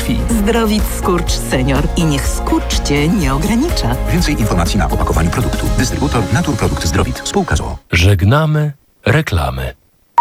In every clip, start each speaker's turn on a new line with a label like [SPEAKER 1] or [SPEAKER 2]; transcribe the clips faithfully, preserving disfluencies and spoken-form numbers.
[SPEAKER 1] krwi.
[SPEAKER 2] Zdrowit Skurcz Senior. I niech skurcz Cię nie ogranicza.
[SPEAKER 1] Więcej informacji na opakowaniu produktu. Dystrybutor Naturprodukt Zdrowit. Spółka z o o.
[SPEAKER 3] Żegnamy reklamy.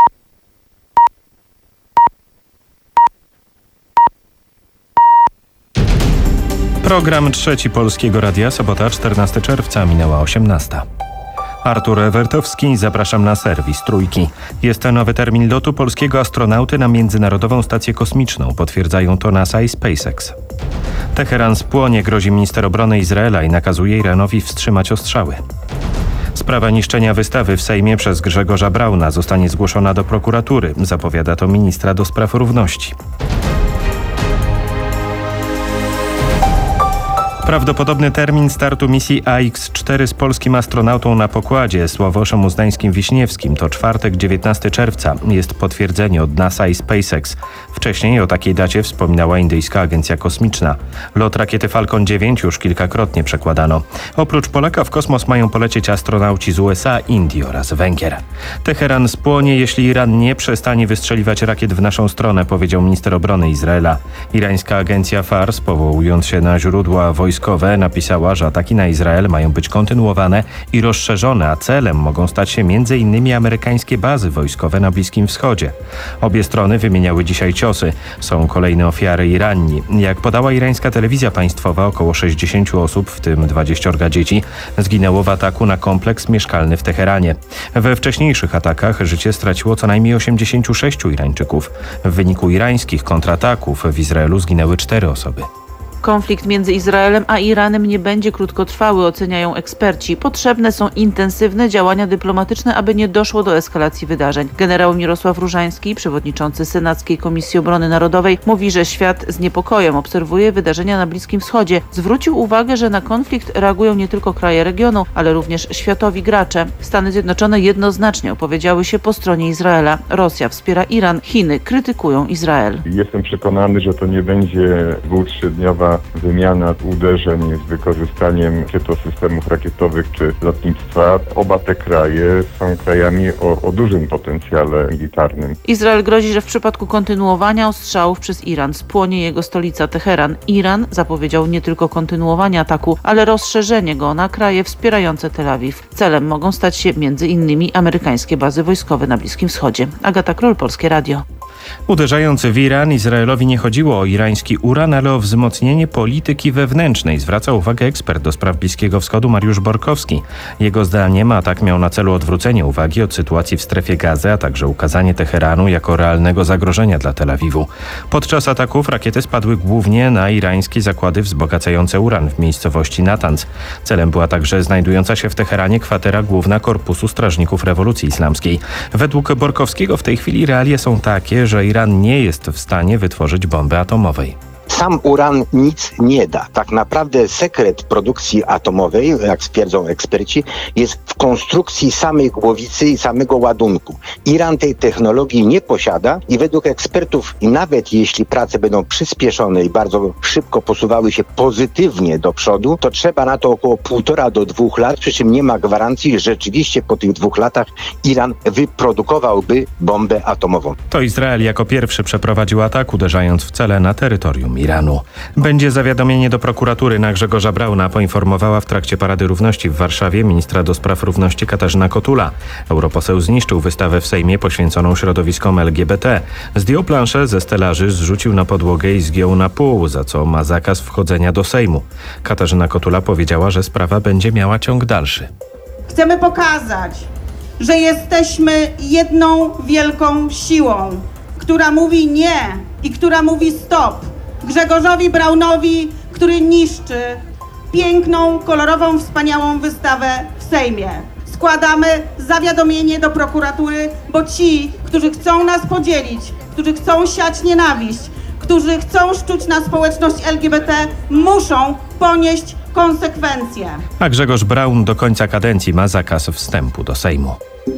[SPEAKER 4] Program Trzeci Polskiego Radia, sobota czternastego czerwca, minęła osiemnasta. Artur Ewertowski, zapraszam na serwis Trójki. Jest to nowy termin lotu polskiego astronauty na Międzynarodową Stację Kosmiczną. Potwierdzają to NASA i SpaceX. Teheran spłonie, grozi minister obrony Izraela i nakazuje Iranowi wstrzymać ostrzały. Sprawa niszczenia wystawy w Sejmie przez Grzegorza Brauna zostanie zgłoszona do prokuratury. Zapowiada to ministra do spraw równości. Prawdopodobny termin startu misji A X cztery z polskim astronautą na pokładzie Sławoszem Uznańskim-Wiśniewskim to czwartek, dziewiętnastego czerwca. Jest potwierdzenie od NASA i SpaceX. Wcześniej o takiej dacie wspominała indyjska agencja kosmiczna. Lot rakiety Falcon dziewięć już kilkakrotnie przekładano. Oprócz Polaka w kosmos mają polecieć astronauci z U S A, Indii oraz Węgier. Teheran spłonie, jeśli Iran nie przestanie wystrzeliwać rakiet w naszą stronę, powiedział minister obrony Izraela. Irańska agencja Fars, powołując się na źródła wojskowe, napisała, że ataki na Izrael mają być kontynuowane i rozszerzone, a celem mogą stać się między innymi amerykańskie bazy wojskowe na Bliskim Wschodzie. Obie strony wymieniały dzisiaj ciosy. Są kolejne ofiary i ranni. Jak podała irańska telewizja państwowa, około sześćdziesięciu osób, w tym dwudziestu dzieci, zginęło w ataku na kompleks mieszkalny w Teheranie. We wcześniejszych atakach życie straciło co najmniej osiemdziesięciu sześciu Irańczyków. W wyniku irańskich kontrataków w Izraelu zginęły cztery osoby.
[SPEAKER 5] Konflikt między Izraelem a Iranem nie będzie krótkotrwały, oceniają eksperci. Potrzebne są intensywne działania dyplomatyczne, aby nie doszło do eskalacji wydarzeń. Generał Mirosław Różański, przewodniczący Senackiej Komisji Obrony Narodowej, mówi, że świat z niepokojem obserwuje wydarzenia na Bliskim Wschodzie. Zwrócił uwagę, że na konflikt reagują nie tylko kraje regionu, ale również światowi gracze. Stany Zjednoczone jednoznacznie opowiedziały się po stronie Izraela. Rosja wspiera Iran, Chiny krytykują Izrael.
[SPEAKER 6] Jestem przekonany, że to nie będzie dwu-, trzydniowa wymiana uderzeń z wykorzystaniem czy to systemów rakietowych, czy lotnictwa. Oba te kraje są krajami o, o dużym potencjale militarnym.
[SPEAKER 5] Izrael grozi, że w przypadku kontynuowania ostrzałów przez Iran spłonie jego stolica Teheran. Iran zapowiedział nie tylko kontynuowanie ataku, ale rozszerzenie go na kraje wspierające Tel Awiw. Celem mogą stać się między innymi amerykańskie bazy wojskowe na Bliskim Wschodzie. Agata Król, Polskie Radio.
[SPEAKER 4] Uderzając w Iran, Izraelowi nie chodziło o irański uran, ale o wzmocnienie polityki wewnętrznej, zwraca uwagę ekspert do spraw Bliskiego Wschodu Mariusz Borkowski. Jego zdaniem atak miał na celu odwrócenie uwagi od sytuacji w strefie Gazy, a także ukazanie Teheranu jako realnego zagrożenia dla Tel Awiwu. Podczas ataków rakiety spadły głównie na irańskie zakłady wzbogacające uran w miejscowości Natanz. Celem była także znajdująca się w Teheranie kwatera główna Korpusu Strażników Rewolucji Islamskiej. Według Borkowskiego w tej chwili realia są takie, że Iran nie jest w stanie wytworzyć bomby atomowej.
[SPEAKER 7] Sam uran nic nie da. Tak naprawdę sekret produkcji atomowej, jak stwierdzą eksperci, jest w konstrukcji samej głowicy i samego ładunku. Iran tej technologii nie posiada i według ekspertów, nawet jeśli prace będą przyspieszone i bardzo szybko posuwały się pozytywnie do przodu, to trzeba na to około półtora do dwóch lat, przy czym nie ma gwarancji, że rzeczywiście po tych dwóch latach Iran wyprodukowałby bombę atomową.
[SPEAKER 4] To Izrael jako pierwszy przeprowadził atak, uderzając w cele na terytorium Iranu. Będzie zawiadomienie do prokuratury na Grzegorza Brauna, poinformowała w trakcie Parady Równości w Warszawie ministra do spraw równości Katarzyna Kotula. Europoseł zniszczył wystawę w Sejmie poświęconą środowiskom L G B T. Zdjął planszę ze stelaży, zrzucił na podłogę i zgiął na pół, za co ma zakaz wchodzenia do Sejmu. Katarzyna Kotula powiedziała, że sprawa będzie miała ciąg dalszy.
[SPEAKER 8] Chcemy pokazać, że jesteśmy jedną wielką siłą, która mówi nie i która mówi stop Grzegorzowi Braunowi, który niszczy piękną, kolorową, wspaniałą wystawę w Sejmie. Składamy zawiadomienie do prokuratury, bo ci, którzy chcą nas podzielić, którzy chcą siać nienawiść, którzy chcą szczuć na społeczność L G B T, muszą ponieść konsekwencje.
[SPEAKER 4] A Grzegorz Braun do końca kadencji ma zakaz wstępu do Sejmu.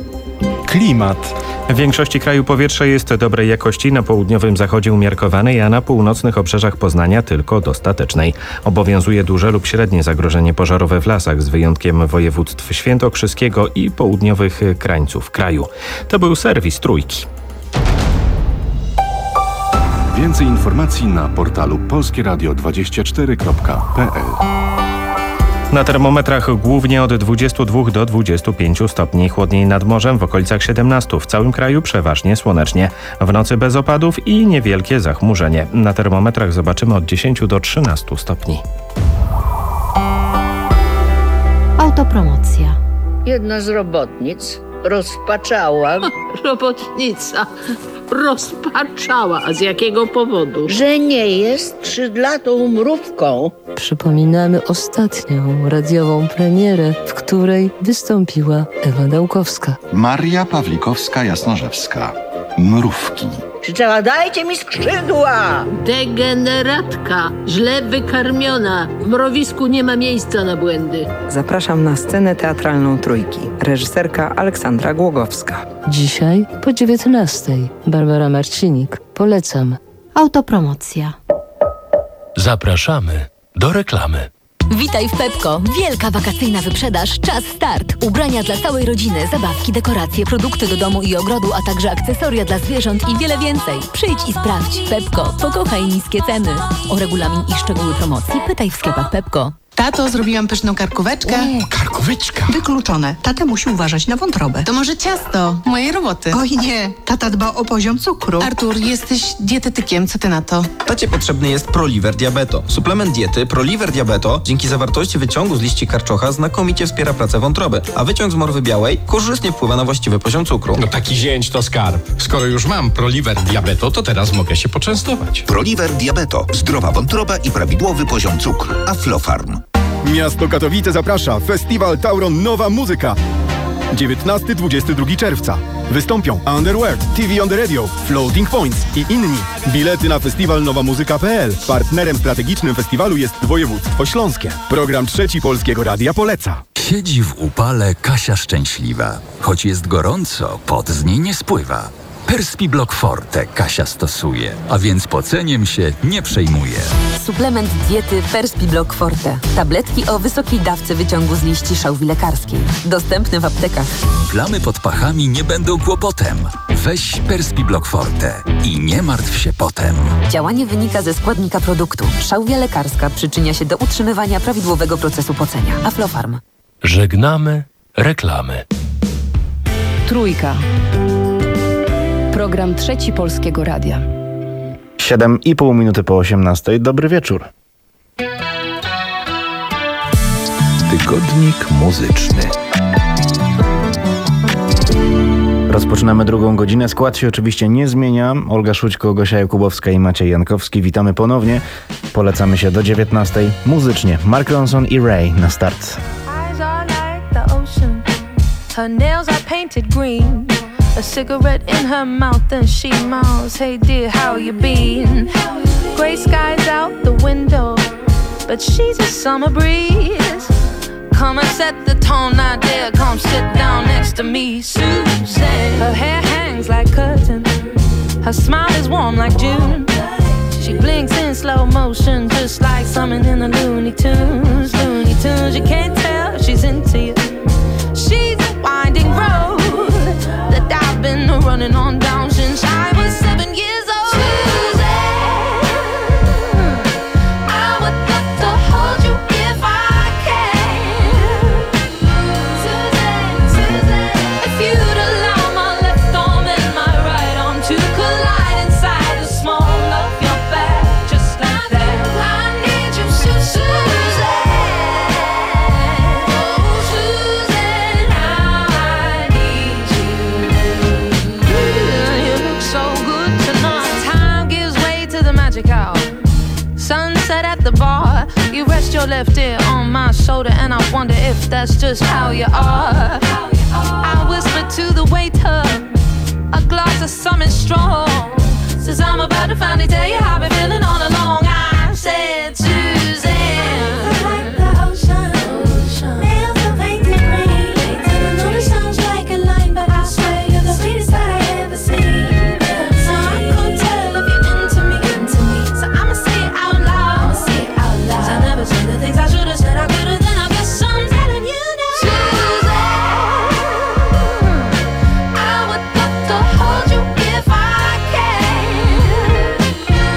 [SPEAKER 9] Klimat.
[SPEAKER 4] W większości kraju powietrze jest dobrej jakości, na południowym zachodzie umiarkowanej, a na północnych obrzeżach Poznania tylko dostatecznej. Obowiązuje duże lub średnie zagrożenie pożarowe w lasach, z wyjątkiem województw świętokrzyskiego i południowych krańców kraju. To był serwis Trójki.
[SPEAKER 10] Więcej informacji na portalu polskie radio dwadzieścia cztery kropka p l.
[SPEAKER 4] Na termometrach głównie od dwudziestu dwóch do dwudziestu pięciu stopni. Chłodniej nad morzem, w okolicach siedemnastu. W całym kraju przeważnie słonecznie. W nocy bez opadów i niewielkie zachmurzenie. Na termometrach zobaczymy od dziesięciu do trzynastu stopni.
[SPEAKER 11] Autopromocja.
[SPEAKER 12] Jedna z robotnic rozpaczała.
[SPEAKER 13] Robotnica rozpaczała. A z jakiego powodu?
[SPEAKER 12] Że nie jest skrzydlatą mrówką.
[SPEAKER 14] Przypominamy ostatnią radiową premierę, w której wystąpiła Ewa Dałkowska.
[SPEAKER 15] Maria Pawlikowska-Jasnorzewska. Mrówki.
[SPEAKER 12] Krzyczała: dajcie mi skrzydła!
[SPEAKER 13] Degeneratka, źle wykarmiona. W mrowisku nie ma miejsca na błędy.
[SPEAKER 2] Zapraszam na scenę teatralną Trójki. Reżyserka Aleksandra Głogowska.
[SPEAKER 14] Dzisiaj po dziewiętnastej. Barbara Marcinik. Polecam.
[SPEAKER 11] Autopromocja.
[SPEAKER 3] Zapraszamy do reklamy.
[SPEAKER 16] Witaj w Pepko. Wielka wakacyjna wyprzedaż. Czas start. Ubrania dla całej rodziny, zabawki, dekoracje, produkty do domu i ogrodu, a także akcesoria dla zwierząt i wiele więcej. Przyjdź i sprawdź. Pepko. Pokochaj niskie ceny. O regulamin i szczegóły promocji pytaj w sklepach Pepko.
[SPEAKER 17] Tato, zrobiłam pyszną karkóweczkę.
[SPEAKER 9] O, karkóweczka.
[SPEAKER 17] Wykluczone. Tata musi uważać na wątrobę. To może ciasto mojej roboty. Oj nie, tata dba o poziom cukru. Artur, jesteś dietetykiem, co ty na to?
[SPEAKER 18] Tacie potrzebny jest Proliver Diabeto. Suplement diety Proliver Diabeto dzięki zawartości wyciągu z liści karczocha znakomicie wspiera pracę wątroby, a wyciąg z morwy białej korzystnie wpływa na właściwy poziom cukru.
[SPEAKER 9] No taki zięć to skarb. Skoro już mam Proliver Diabeto, to teraz mogę się poczęstować.
[SPEAKER 1] Proliver Diabeto. Zdrowa wątroba i prawidłowy poziom cukru. Aflofarm.
[SPEAKER 19] Miasto Katowice zaprasza. Festiwal Tauron Nowa Muzyka. dziewiętnastego do dwudziestego drugiego czerwca. Wystąpią Underwear, T V on the Radio, Floating Points i inni. Bilety na festiwal nowa muzyka kropka p l. Partnerem strategicznym festiwalu jest województwo śląskie. Program Trzeci Polskiego Radia poleca.
[SPEAKER 20] Siedzi w upale Kasia szczęśliwa. Choć jest gorąco, pot z niej nie spływa. Perspi Block Forte Kasia stosuje, a więc poceniem się nie przejmuje.
[SPEAKER 21] Suplement diety Perspi Block Forte. Tabletki o wysokiej dawce wyciągu z liści szałwi lekarskiej. Dostępny w aptekach.
[SPEAKER 20] Plamy pod pachami nie będą kłopotem. Weź Perspi Block Forte i nie martw się potem.
[SPEAKER 21] Działanie wynika ze składnika produktu. Szałwia lekarska przyczynia się do utrzymywania prawidłowego procesu pocenia. Aflofarm.
[SPEAKER 3] Żegnamy reklamy.
[SPEAKER 22] Trójka. Program Trzeci Polskiego Radia.
[SPEAKER 4] siedem i pół minuty po osiemnastej. Dobry wieczór.
[SPEAKER 1] Tygodnik muzyczny.
[SPEAKER 4] Rozpoczynamy drugą godzinę. Skład się oczywiście nie zmienia. Olga Szućko, Gosia Jakubowska i Maciej Jankowski. Witamy ponownie. Polecamy się do dziewiętnastej. Muzycznie Mark Ronson i Ray na start.
[SPEAKER 23] Eyes are like the ocean. Her nails are painted green. A cigarette in her mouth and she mouths, hey dear, how you been? Gray skies out the window, but she's a summer breeze. Come and set the tone, now dear, come sit down next to me, Susan. Her hair hangs like curtains, her smile is warm like June. She blinks in slow motion, just like something in the Looney Tunes, Looney Tunes. You can't tell she's into you. She's a winding road that I've been running on down since I was seven years old. Susan, I would love to hold you if I can. Susan, Susan, if you'd allow my left arm and my right arm to collide inside the small of your back, just like that. I need you, Susan. Sunset at the bar, you rest your left ear on my shoulder, and I wonder if that's just how you are. I whisper to the waiter, a glass of something strong, says I'm about to finally tell you how I've been feeling all along. I said, Suzanne, I like the ocean, nails are painted green, and I know this sounds like a line, but I swear you're the sweetest that I ever seen. So I could tell if you're into me, into me, so I'ma say it out loud, say it out loud. I never said the things I should have said I could have, then I guess I'm telling you now. Suzanne, I would love to hold you if I can.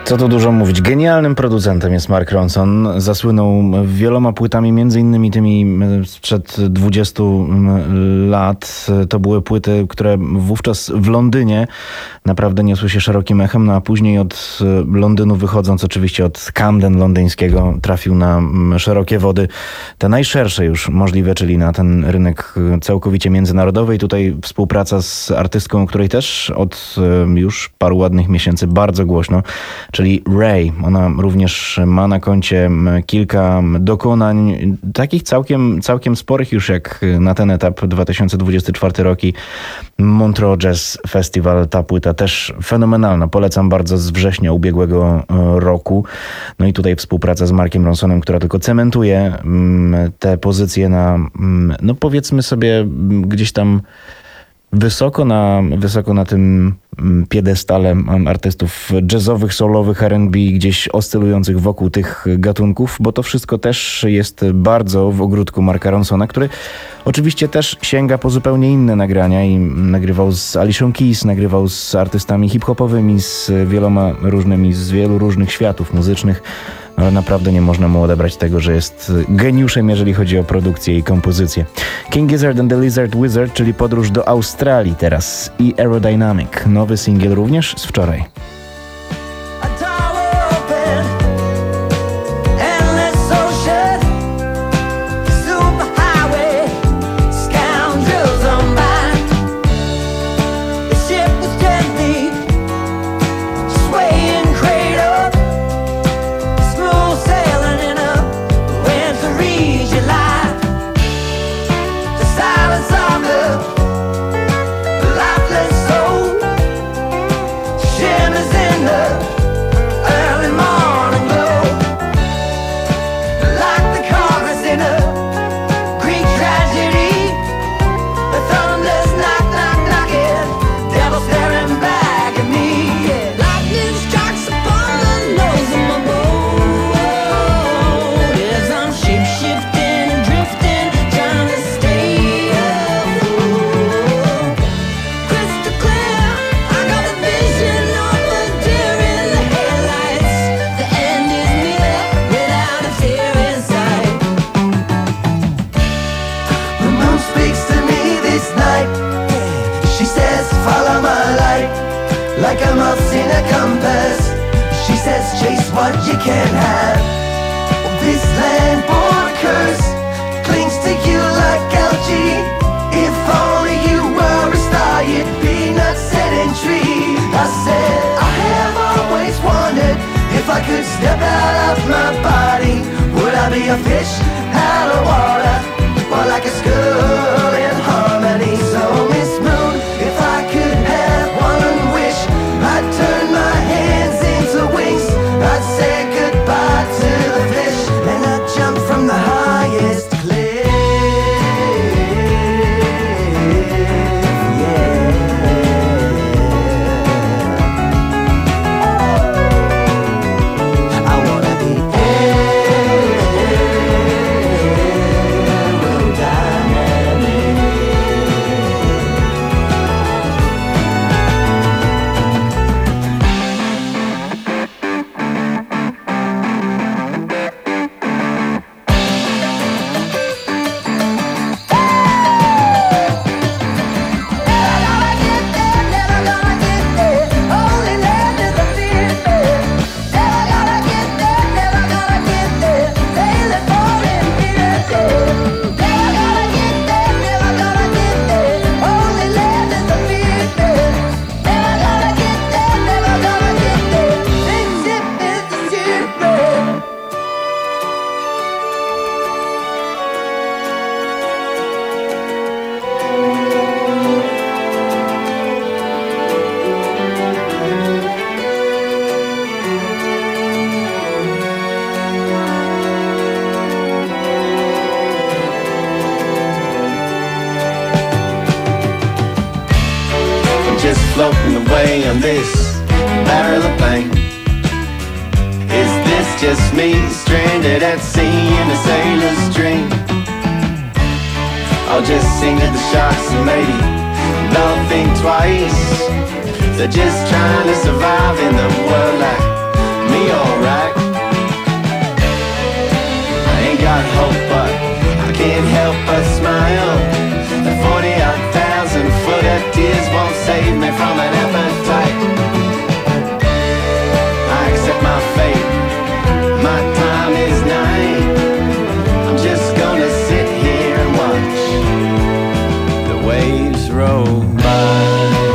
[SPEAKER 5] Co tu dużo mówić. Genialnym producentem jest Mark Ronson. Zasłynął wieloma płytami, między innymi tymi sprzed dwudziestu lat. To były płyty, które wówczas w Londynie naprawdę niosły się szerokim echem, no a później od Londynu wychodząc, oczywiście od Camden londyńskiego, trafił na szerokie wody, te najszersze już możliwe, czyli na ten rynek całkowicie międzynarodowy. I tutaj współpraca z artystką, której też od już paru ładnych miesięcy bardzo głośno, czyli Ray. Ona również ma na koncie kilka dokonań, takich całkiem, całkiem sporych już jak na ten etap, dwa tysiące dwudziesty czwarty rok i Montreux Jazz Festival. Ta płyta też fenomenalna. Polecam bardzo, z września ubiegłego roku. No i tutaj współpraca z Markiem Ronsonem, która tylko cementuje te pozycje na, no powiedzmy sobie, gdzieś tam Wysoko na, wysoko na tym piedestale artystów jazzowych, soulowych, R and B, gdzieś oscylujących wokół tych gatunków, bo to wszystko też jest bardzo w ogródku Marka Ronsona, który oczywiście też sięga po zupełnie inne nagrania i nagrywał z Alicia Keys, nagrywał z artystami hip-hopowymi, z wieloma różnymi, z wielu różnych światów muzycznych. Ale naprawdę nie można mu odebrać tego, że jest geniuszem, jeżeli chodzi o produkcję i kompozycję. King Gizzard and the Lizard Wizard, czyli podróż do Australii teraz, i Aerodynamic. Nowy singiel również z wczoraj.
[SPEAKER 6] Like a mouse in a compass, she says chase what you can't have. This land-born curse clings to you like algae. If only you were a star, you'd be not sedentary. I said I have always wondered if I could step out of my body, would I be a fish out of water, or like a skull in harmony? So Miss Moon, if I could have one wish, I'd turn my hands into wings. I'd say goodbye to the fish, and I'd jump from the highest cliff. Yeah. I wanna be
[SPEAKER 11] floating away on this barrel of pain. Is this just me, stranded at sea in a sailor's dream? I'll just sing to the sharks and maybe don't think twice. They're just trying to survive in the world like me alright. I ain't got hope, but I can't help but smile. The forty odd thousand foot of tears won't save me from an appetite. I accept my fate, my time is nigh. I'm just gonna sit here and watch the waves roll by.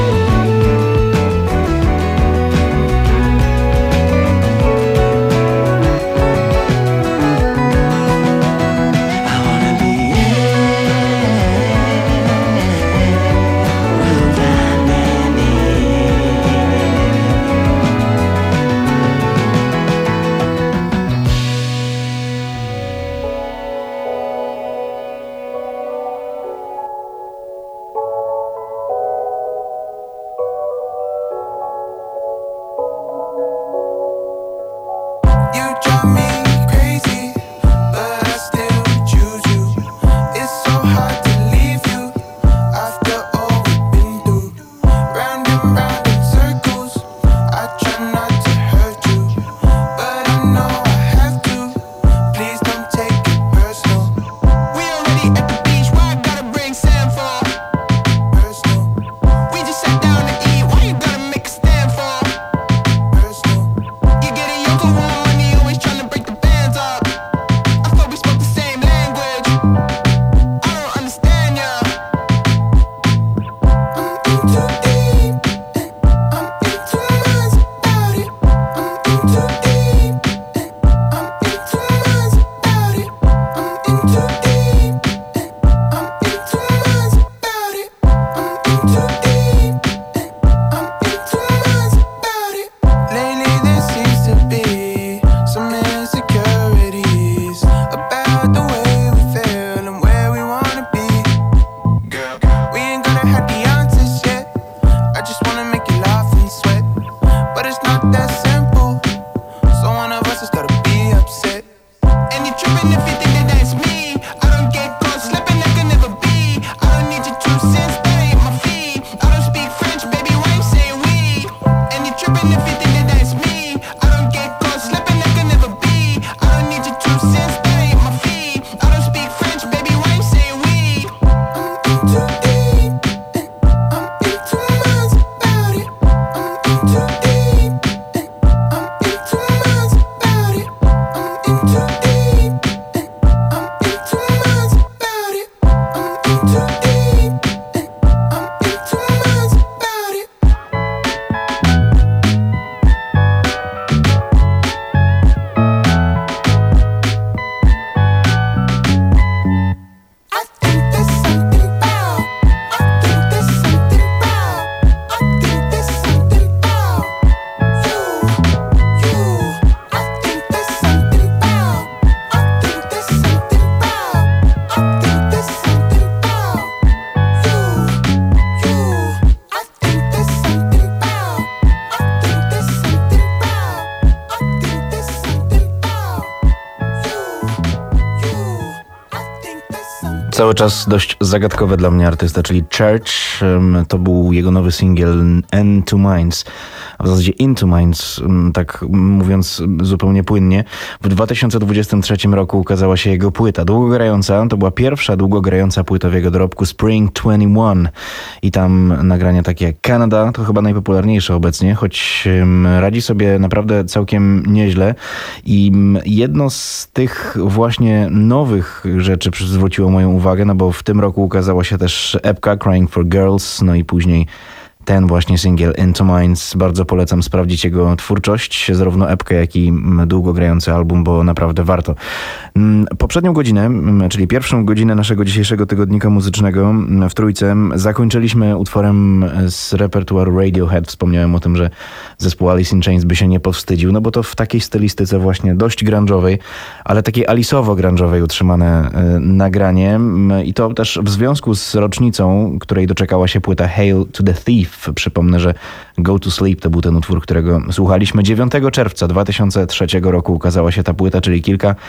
[SPEAKER 5] Cały czas dość zagadkowe dla mnie artysta, czyli Church. To był jego nowy singiel Into Minds, a w zasadzie Into Minds, tak mówiąc zupełnie płynnie. W dwa tysiące dwudziestym trzecim roku ukazała się jego płyta długogrająca. To była pierwsza długogrająca płyta w jego dorobku Spring dwadzieścia jeden i tam nagrania takie jak Canada, to chyba najpopularniejsze obecnie, choć radzi sobie naprawdę całkiem nieźle. I jedno z tych właśnie nowych rzeczy zwróciło moją uwagę, no bo w tym roku ukazała się też epka Crying for Girls, no i później ten właśnie singiel Into Minds. Bardzo polecam sprawdzić jego twórczość, zarówno epkę, jak i długogrający album, bo naprawdę warto. Poprzednią godzinę, czyli pierwszą godzinę naszego dzisiejszego tygodnika muzycznego w Trójce zakończyliśmy utworem z repertuaru Radiohead. Wspomniałem o tym, że zespół Alice in Chains by się nie powstydził, no bo to w takiej stylistyce właśnie dość grunge'owej, ale takiej alisowo-grunge'owej utrzymane nagranie i to też w związku z rocznicą, której doczekała się płyta Hail to the Thief. Przypomnę, że Go to Sleep to był ten utwór, którego słuchaliśmy. dziewiątego czerwca dwa tysiące trzeciego roku ukazała się ta płyta, czyli kilka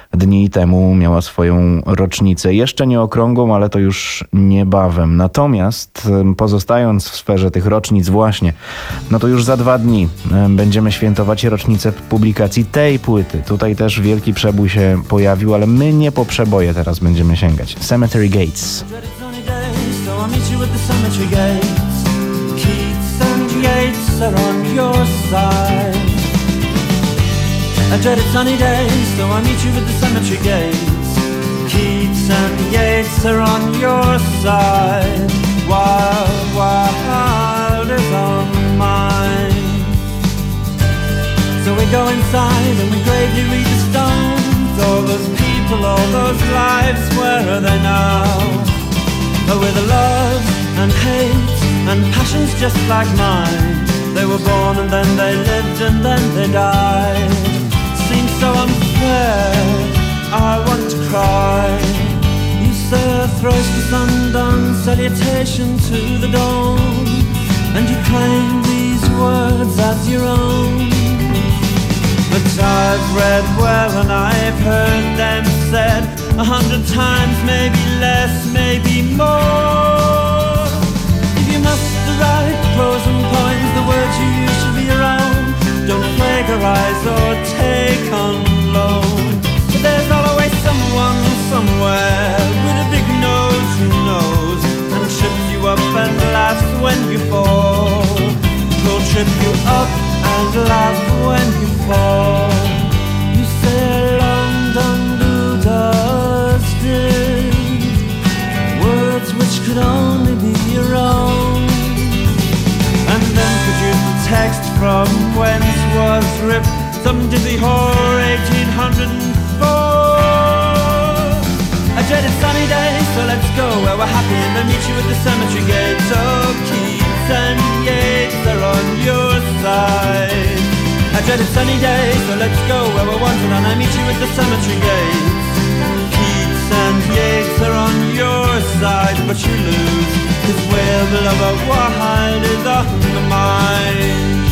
[SPEAKER 5] dni temu miała swoją rocznicę. Jeszcze nie okrągłą, ale to już niebawem. Natomiast pozostając w sferze tych rocznic właśnie, no to już za dwa dni będziemy świętować rocznicę publikacji tej płyty. Tutaj też wielki przebój się pojawił, ale my nie po przeboje teraz będziemy sięgać. Cemetery Gates.
[SPEAKER 7] A dreaded sunny day, so I meet you at the cemetery gates. Keats and Yeats are on your side. Wild, wild is on mine. So we go inside and we gravely read the stones. All those people, all those lives, where are they now? Oh, with the love and hate and passions just like mine. They were born and then they lived and then they died. Seems so unfair, I want to cry. You say a thrice to sundown salutation to the dawn, and you claim these words as your own. But I've read well and I've heard them said a hundred times, maybe less, maybe more. If you must write pros and points, the words you use should be your own. Don't plagiarize or take on loan. But there's always someone somewhere with a big nose who knows and trips you up and laughs when you fall. He'll trip you up and laugh when you fall. You say London dusted words which could only be your own, and then produce the text from whence was ripped some dizzy whore eighteen oh four. A dreaded sunny day, so let's go where we're happy and then meet you at the cemetery gates. Oh, Keats and Yeats are on your side. A dreaded sunny day, so let's go where we're wanted and I meet you at the cemetery gates. Keats and Yeats are on your side, but you lose, 'cause where the lover wide is on the mind.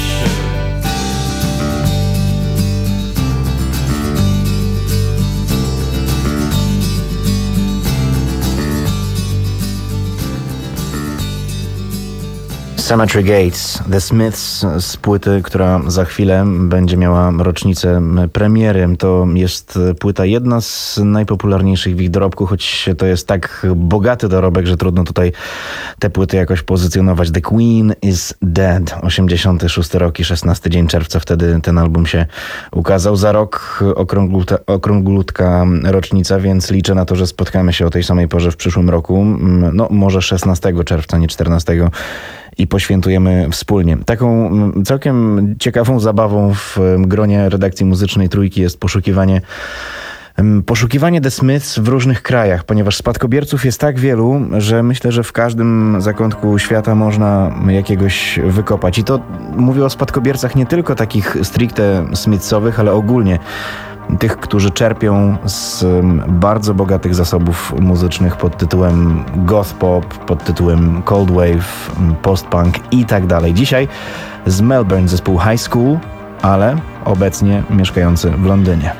[SPEAKER 5] Cemetery Gates, The Smiths z płyty, która za chwilę będzie miała rocznicę premiery. To jest płyta jedna z najpopularniejszych w ich dorobku, choć to jest tak bogaty dorobek, że trudno tutaj te płyty jakoś pozycjonować. The Queen is Dead, osiemdziesiąty szósty rok i szesnasty dzień czerwca, wtedy ten album się ukazał. Za rok okrąglutka, okrąglutka rocznica, więc liczę na to, że spotkamy się o tej samej porze w przyszłym roku. No może szesnastego czerwca, nie czternastego. I poświętujemy wspólnie. Taką całkiem ciekawą zabawą w gronie redakcji muzycznej Trójki jest poszukiwanie Poszukiwanie The Smiths w różnych krajach, ponieważ spadkobierców jest tak wielu, że myślę, że w każdym zakątku świata można jakiegoś wykopać. I to mówię o spadkobiercach nie tylko takich stricte Smithsowych, ale ogólnie tych, którzy czerpią z bardzo bogatych zasobów muzycznych pod tytułem goth pop, pod tytułem cold wave, post-punk i tak dalej. Dzisiaj z Melbourne zespół High School, ale obecnie mieszkający w Londynie.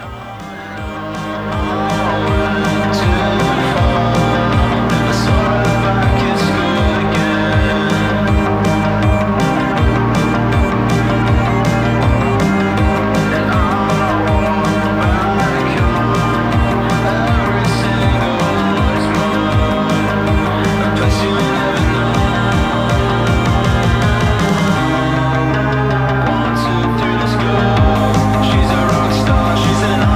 [SPEAKER 6] She's a rock star, she's an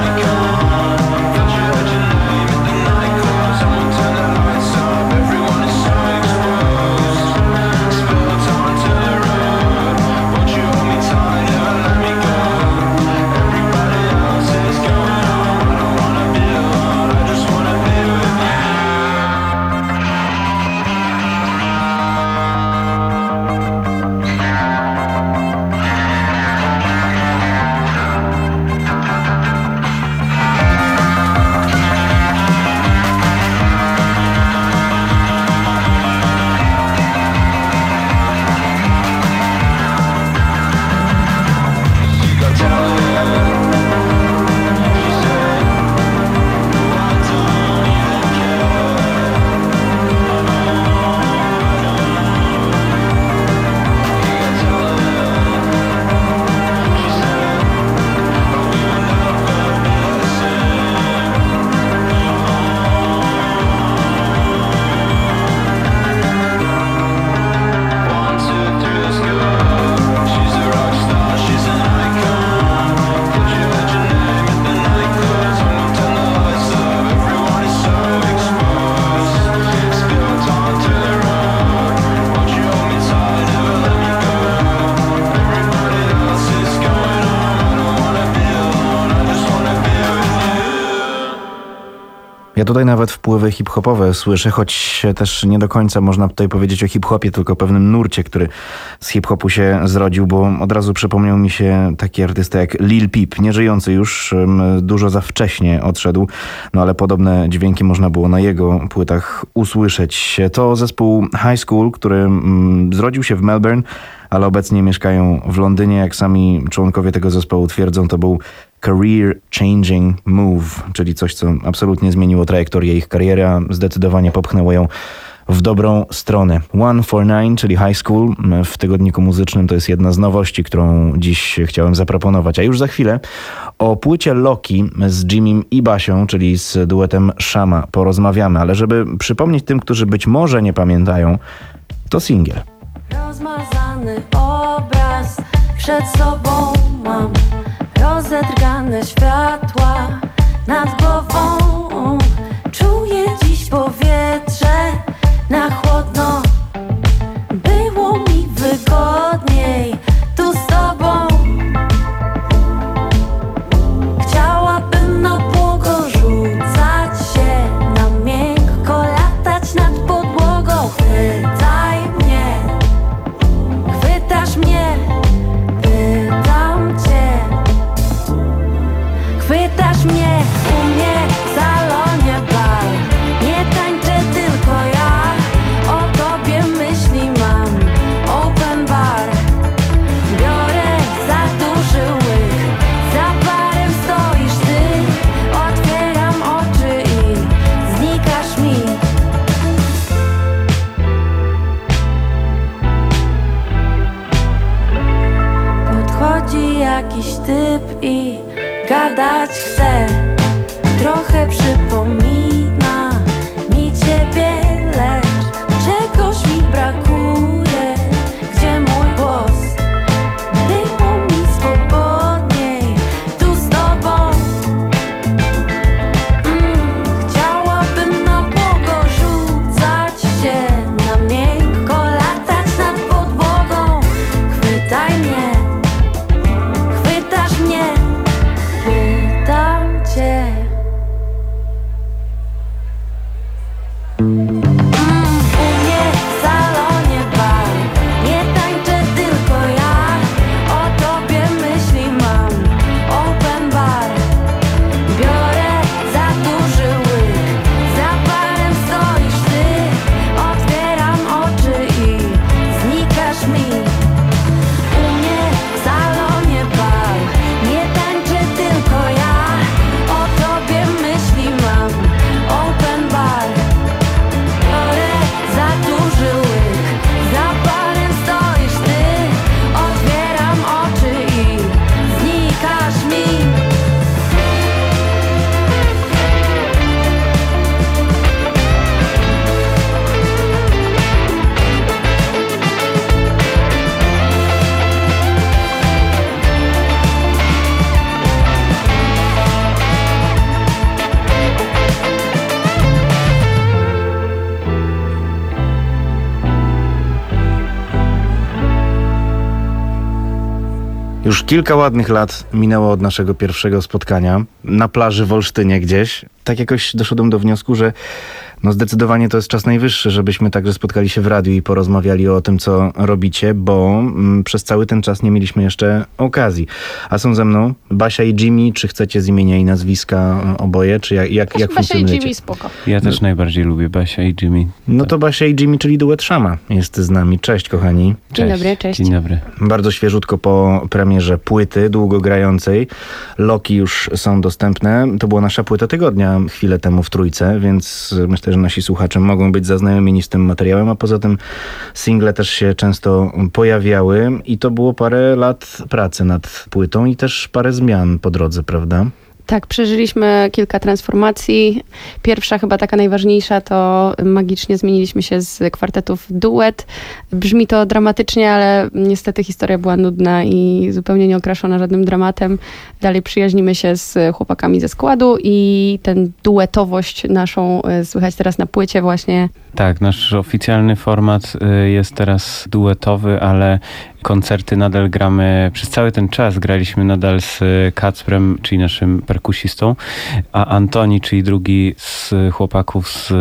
[SPEAKER 5] Ja tutaj nawet wpływy hip-hopowe słyszę, choć też nie do końca można tutaj powiedzieć o hip-hopie, tylko o pewnym nurcie, który z hip-hopu się zrodził, bo od razu przypomniał mi się taki artysta jak Lil Peep, nieżyjący już, dużo za wcześnie odszedł, no ale podobne dźwięki można było na jego płytach usłyszeć. To zespół High School, który mm, zrodził się w Melbourne, ale obecnie mieszkają w Londynie. Jak sami członkowie tego zespołu twierdzą, to był career changing move, czyli coś, co absolutnie zmieniło trajektorię ich kariery, a zdecydowanie popchnęło ją w dobrą stronę. One for Nine, czyli High School w tygodniku muzycznym, to jest jedna z nowości, którą dziś chciałem zaproponować. A już za chwilę o płycie Loki z Jimmym i Basią, czyli z duetem Shama, porozmawiamy. Ale żeby przypomnieć tym, którzy być może nie pamiętają, to singiel.
[SPEAKER 23] Rozmazany obraz przed sobą mam, rozedrgane światła nad głową. Czuję dziś powietrze na chłodno. Było mi wygodniej tu z tobą. Chciałabym na błogo rzucać się, na miękko latać nad podłogą. Chwytaj mnie, chwytasz mnie, pytam cię. Chwytasz mnie, u mnie w salonie bar. Nie tańczę tylko ja, o tobie myśli mam. Open bar, biorę za duży łyk. Za barem stoisz ty, otwieram oczy i znikasz mi. Podchodzi jakiś typ i gadać chce. Trochę przypomina mi ciebie, lecz czegoś mi brakuje. Gdzie mój głos? Było mi swobodniej tu z tobą. mm, Chciałabym na błogo rzucać się, na miękko latać nad podłogą. Chwytaj mnie, chwytasz mnie, pytam cię. Mm, u mnie w salonie bar. Nie tańczę tylko ja, o tobie myśli mam. Open bar, biorę za duży łyk. Za barem stoisz ty, otwieram oczy i znikasz mi. U mnie w salonie bar. Nie tańczę tylko ja, o tobie myśli mam. Open bar, biorę za duży łyk. Za barem stoisz ty, otwieram oczy i znikasz mi.
[SPEAKER 5] Już kilka ładnych lat minęło od naszego pierwszego spotkania na plaży w Olsztynie gdzieś. Tak jakoś doszedłem do wniosku, że no zdecydowanie to jest czas najwyższy, żebyśmy także spotkali się w radiu i porozmawiali o tym, co robicie, bo mm, przez cały ten czas nie mieliśmy jeszcze okazji. A są ze mną Basia i Jimmy. Czy chcecie z imienia i nazwiska oboje? Czy jak, jak, jak
[SPEAKER 8] Basia i
[SPEAKER 5] funkcjonujecie?
[SPEAKER 8] Jimmy spoko.
[SPEAKER 10] Ja też
[SPEAKER 5] No.
[SPEAKER 10] najbardziej lubię Basia i Jimmy.
[SPEAKER 5] No to Basia i Jimmy, czyli duet Shama jest z nami. Cześć, kochani.
[SPEAKER 8] Dzień dobry, cześć.
[SPEAKER 10] Dzień dobry.
[SPEAKER 5] Bardzo świeżutko po premierze płyty długogrającej. Loki już są dostępne. To była nasza płyta tygodnia chwilę temu w Trójce, więc myślę, że nasi słuchacze mogą być zaznajomieni z tym materiałem, a poza tym single też się często pojawiały i to było parę lat pracy nad płytą i też parę zmian po drodze, prawda?
[SPEAKER 8] Tak, przeżyliśmy kilka transformacji. Pierwsza, chyba taka najważniejsza, to magicznie zmieniliśmy się z kwartetu w duet. Brzmi to dramatycznie, ale niestety historia była nudna i zupełnie nie okraszona żadnym dramatem. Dalej przyjaźnimy się z chłopakami ze składu i tę duetowość naszą słychać teraz na płycie właśnie.
[SPEAKER 10] Tak, nasz oficjalny format jest teraz duetowy, ale koncerty nadal gramy, przez cały ten czas graliśmy nadal z Kacprem, czyli naszym perkusistą, a Antoni, czyli drugi z chłopaków z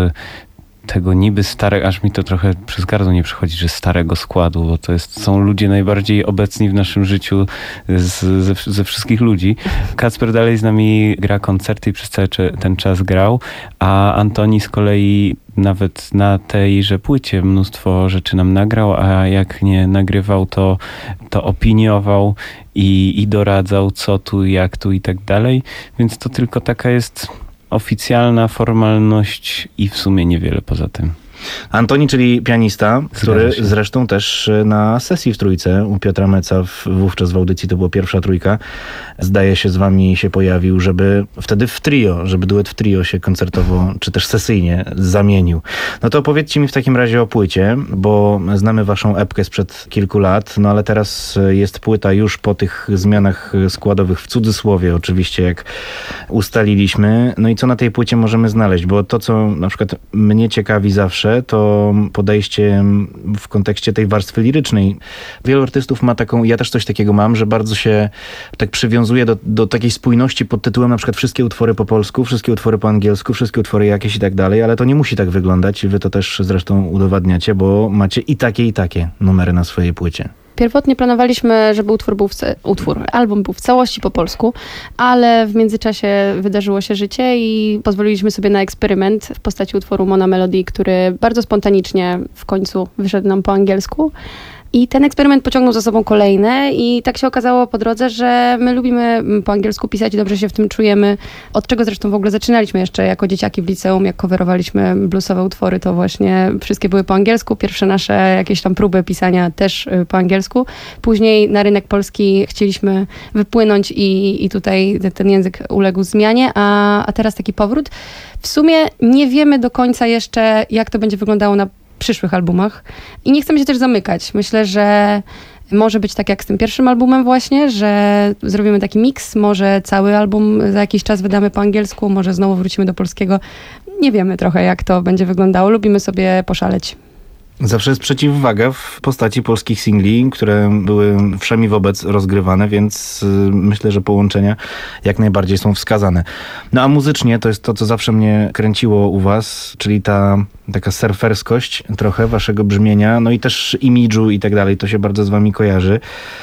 [SPEAKER 10] tego niby starego, aż mi to trochę przez gardło nie przychodzi, że starego składu, bo to jest, są ludzie najbardziej obecni w naszym życiu z, ze, ze wszystkich ludzi. Kacper dalej z nami gra koncerty i przez cały ten czas grał, a Antoni z kolei nawet na tejże płycie mnóstwo rzeczy nam nagrał, a jak nie nagrywał, to, to opiniował i, i doradzał, co tu, jak tu i tak dalej, więc to tylko taka jest oficjalna formalność i w sumie niewiele poza tym.
[SPEAKER 5] Antoni, czyli pianista, który zresztą też na sesji w Trójce u Piotra Meca, w, wówczas w audycji to była pierwsza trójka, zdaje się z wami się pojawił, żeby wtedy w trio, żeby duet w trio się koncertowo, czy też sesyjnie zamienił. No to opowiedzcie mi w takim razie o płycie, bo znamy waszą epkę sprzed kilku lat, no ale teraz jest płyta już po tych zmianach składowych, w cudzysłowie oczywiście, jak ustaliliśmy. No i co na tej płycie możemy znaleźć? Bo to, co na przykład mnie ciekawi zawsze, to podejście w kontekście tej warstwy lirycznej. Wielu artystów ma taką, ja też coś takiego mam, że bardzo się tak przywiązuje do, do takiej spójności pod tytułem na przykład wszystkie utwory po polsku, wszystkie utwory po angielsku, wszystkie utwory jakieś i tak dalej, ale to nie musi tak wyglądać. Wy to też zresztą udowadniacie, bo macie i takie, i takie numery na swojej płycie.
[SPEAKER 8] Pierwotnie planowaliśmy, żeby utwór był w ce- utwór, album był w całości po polsku, ale w międzyczasie wydarzyło się życie i pozwoliliśmy sobie na eksperyment w postaci utworu Mona Melody, który bardzo spontanicznie w końcu wyszedł nam po angielsku. I ten eksperyment pociągnął za sobą kolejne i tak się okazało po drodze, że my lubimy po angielsku pisać i dobrze się w tym czujemy, od czego zresztą w ogóle zaczynaliśmy jeszcze jako dzieciaki w liceum, jak coverowaliśmy bluesowe utwory, to właśnie wszystkie były po angielsku, pierwsze nasze jakieś tam próby pisania też po angielsku. Później na rynek polski chcieliśmy wypłynąć i, i tutaj ten język uległ zmianie, a, a teraz taki powrót. W sumie nie wiemy do końca jeszcze, jak to będzie wyglądało na przyszłych albumach i nie chcemy się też zamykać. Myślę, że może być tak jak z tym pierwszym albumem właśnie, że zrobimy taki miks, może cały album za jakiś czas wydamy po angielsku, może znowu wrócimy do polskiego. Nie wiemy trochę, jak to będzie wyglądało. Lubimy sobie poszaleć.
[SPEAKER 5] Zawsze jest przeciwwaga w postaci polskich singli, które były wszemi wobec rozgrywane, więc myślę, że połączenia jak najbardziej są wskazane. No a muzycznie to jest to, co zawsze mnie kręciło u was, czyli ta taka surferskość trochę waszego brzmienia, no i też imidżu i tak dalej, to się bardzo z wami kojarzy.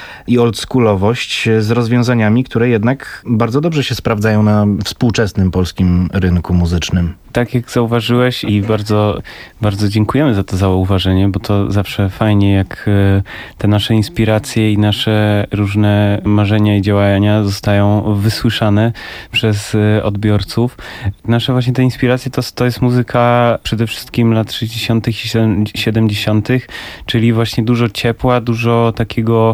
[SPEAKER 5] I oldschoolowość z rozwiązaniami, które jednak bardzo dobrze się sprawdzają na współczesnym polskim rynku muzycznym.
[SPEAKER 10] Tak jak zauważyłeś i bardzo, bardzo dziękujemy za to zauważenie, bo to zawsze fajnie, jak te nasze inspiracje i nasze różne marzenia i działania zostają wysłyszane przez odbiorców. Nasze właśnie te inspiracje to, to jest muzyka przede wszystkim lat sześćdziesiątych i siedemdziesiątych, czyli właśnie dużo ciepła, dużo takiego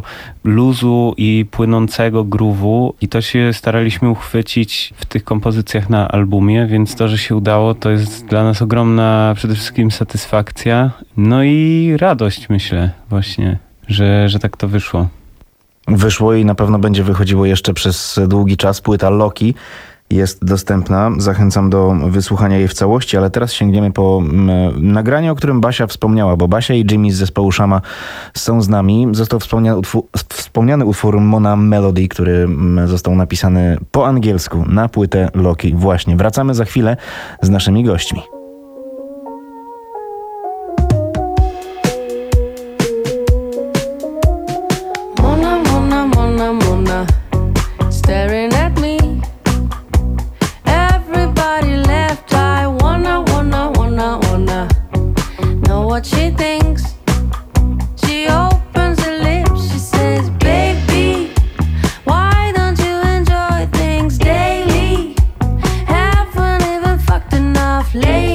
[SPEAKER 10] luzu i płynącego groove'u i to się staraliśmy uchwycić w tych kompozycjach na albumie, więc to, że się udało, to jest dla nas ogromna przede wszystkim satysfakcja, no i radość, myślę właśnie, że, że tak to wyszło.
[SPEAKER 5] Wyszło i na pewno będzie wychodziło jeszcze przez długi czas. Płyta Loki jest dostępna. Zachęcam do wysłuchania jej w całości, ale teraz sięgniemy po m, nagranie, o którym Basia wspomniała, bo Basia i Jimmy z zespołu Szama są z nami. Został wspomniany utwór, wspomniany utwór Mona Melody, który m, został napisany po angielsku na płytę Loki. Właśnie. Wracamy za chwilę z naszymi gośćmi.
[SPEAKER 23] Mona, Mona, Mona, Mona, staring at me. Everybody left, I wanna, wanna, wanna, wanna know what she thinks. She opens her lips, she says, baby, why don't you enjoy things daily? Haven't even fucked enough lately.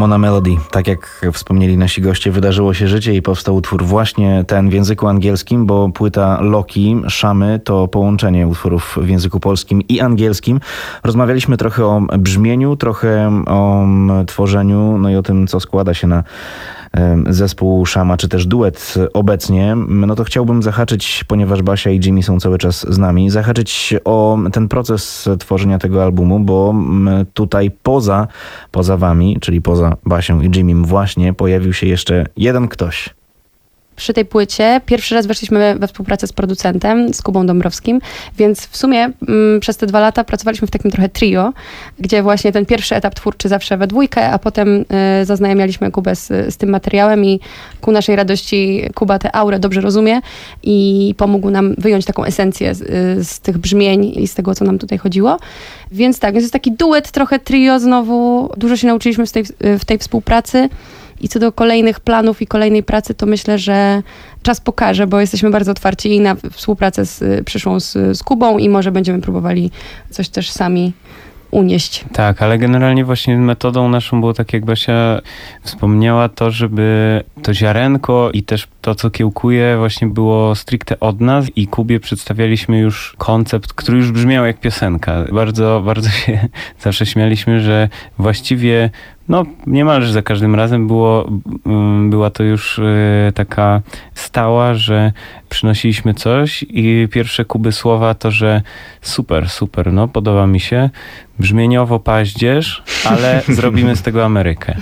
[SPEAKER 5] Alona Melody. Tak jak wspomnieli nasi goście, wydarzyło się życie i powstał utwór właśnie ten w języku angielskim, bo płyta Loki, Szamy to połączenie utworów w języku polskim i angielskim. Rozmawialiśmy trochę o brzmieniu, trochę o tworzeniu, no i o tym, co składa się na zespół Szama, czy też duet obecnie. No to chciałbym zahaczyć, ponieważ Basia i Jimmy są cały czas z nami, zahaczyć o ten proces tworzenia tego albumu, bo tutaj poza, poza wami, czyli poza Basią i Jimmym właśnie pojawił się jeszcze jeden ktoś.
[SPEAKER 8] Przy tej płycie pierwszy raz weszliśmy we współpracę z producentem, z Kubą Dąbrowskim, więc w sumie m, przez te dwa lata pracowaliśmy w takim trochę trio, gdzie właśnie ten pierwszy etap twórczy zawsze we dwójkę, a potem y, zaznajamialiśmy Kubę z, z tym materiałem i ku naszej radości Kuba tę aurę dobrze rozumie i pomógł nam wyjąć taką esencję z, y, z tych brzmień i z tego, co nam tutaj chodziło. Więc tak, więc jest taki duet, trochę trio znowu. Dużo się nauczyliśmy w tej, w tej współpracy. I co do kolejnych planów i kolejnej pracy, to myślę, że czas pokaże, bo jesteśmy bardzo otwarci i na współpracę z, przyszłą z, z Kubą i może będziemy próbowali coś też sami unieść.
[SPEAKER 10] Tak, ale generalnie właśnie metodą naszą było tak, jak Basia wspomniała, to, żeby to ziarenko i też to, co kiełkuje, właśnie było stricte od nas i Kubie przedstawialiśmy już koncept, który już brzmiał jak piosenka. Bardzo, bardzo się zawsze śmialiśmy, że właściwie no niemalże za każdym razem było, była to już y, taka stała, że przynosiliśmy coś i pierwsze Kuby słowa to, że super, super, no podoba mi się, brzmieniowo paździerz, ale zrobimy z tego Amerykę.